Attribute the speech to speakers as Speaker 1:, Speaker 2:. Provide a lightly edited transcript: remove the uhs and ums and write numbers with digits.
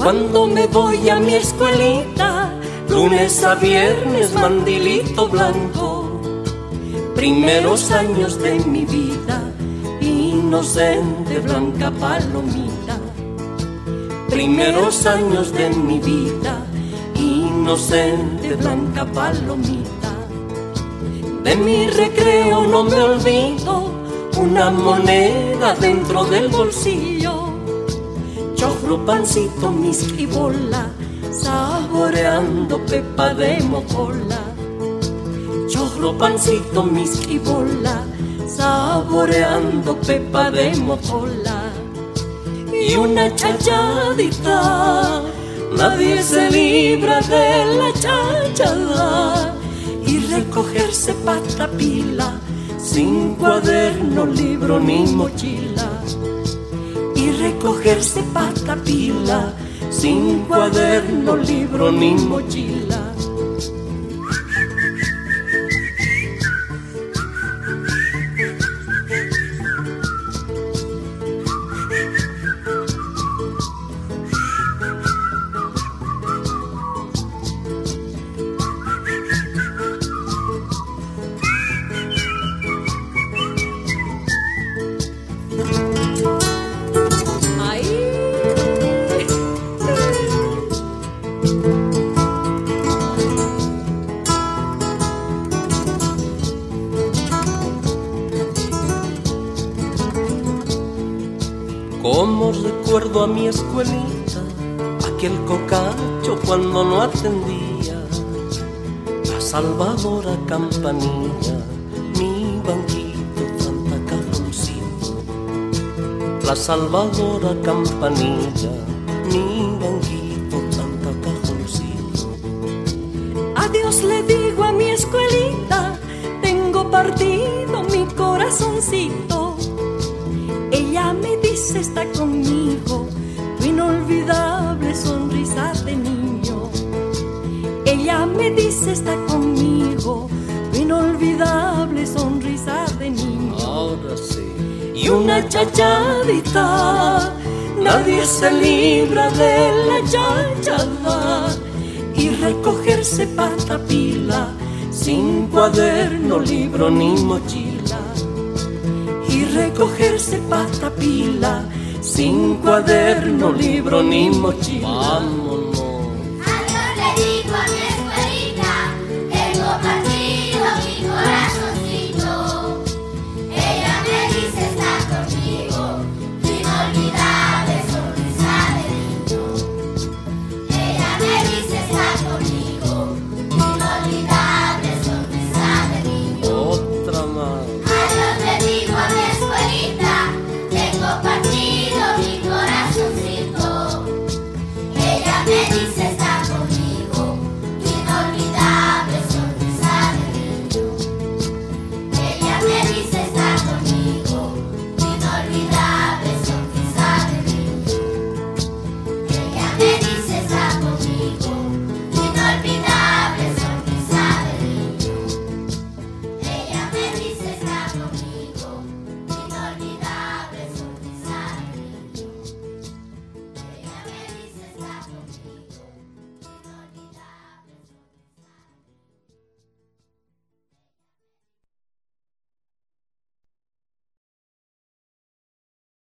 Speaker 1: Cuando me voy a mi escuelita, lunes a viernes, mandilito blanco. Primeros años de mi vida, inocente, blanca palomita. Primeros años de mi vida, inocente, blanca palomita. De mi recreo no me olvido, una moneda dentro del bolsillo. Choclo, pancito, misqui, bola, saboreando pepa de mocola. Choclo, pancito, misqui, bola, saboreando pepa de mocola. Y una chachadita, nadie se libra de la chachada. Y recogerse patapila, sin cuaderno, libro ni mochila. Y recogerse patapila, sin cuaderno, libro ni mochila.
Speaker 2: Como recuerdo a mi escuelita, aquel cocacho cuando no atendía, la Salvadora Campanilla, mi banquito, Santa Cajoncito. La Salvadora Campanilla, mi banquito, Santa Cajoncito.
Speaker 1: Adiós le digo a mi escuelita, tengo partido mi corazoncito. Ella me dice está conmigo, tu inolvidable sonrisa de niño. Ella me dice está conmigo, tu inolvidable sonrisa de niño.
Speaker 2: Ahora sí.
Speaker 1: Y una chachadita, nadie se libra de la chachada. Y recogerse patapila, sin cuaderno, libro ni mochila. Y recogerse patapila, sin cuaderno, libro ni mochila.
Speaker 2: Vámonos.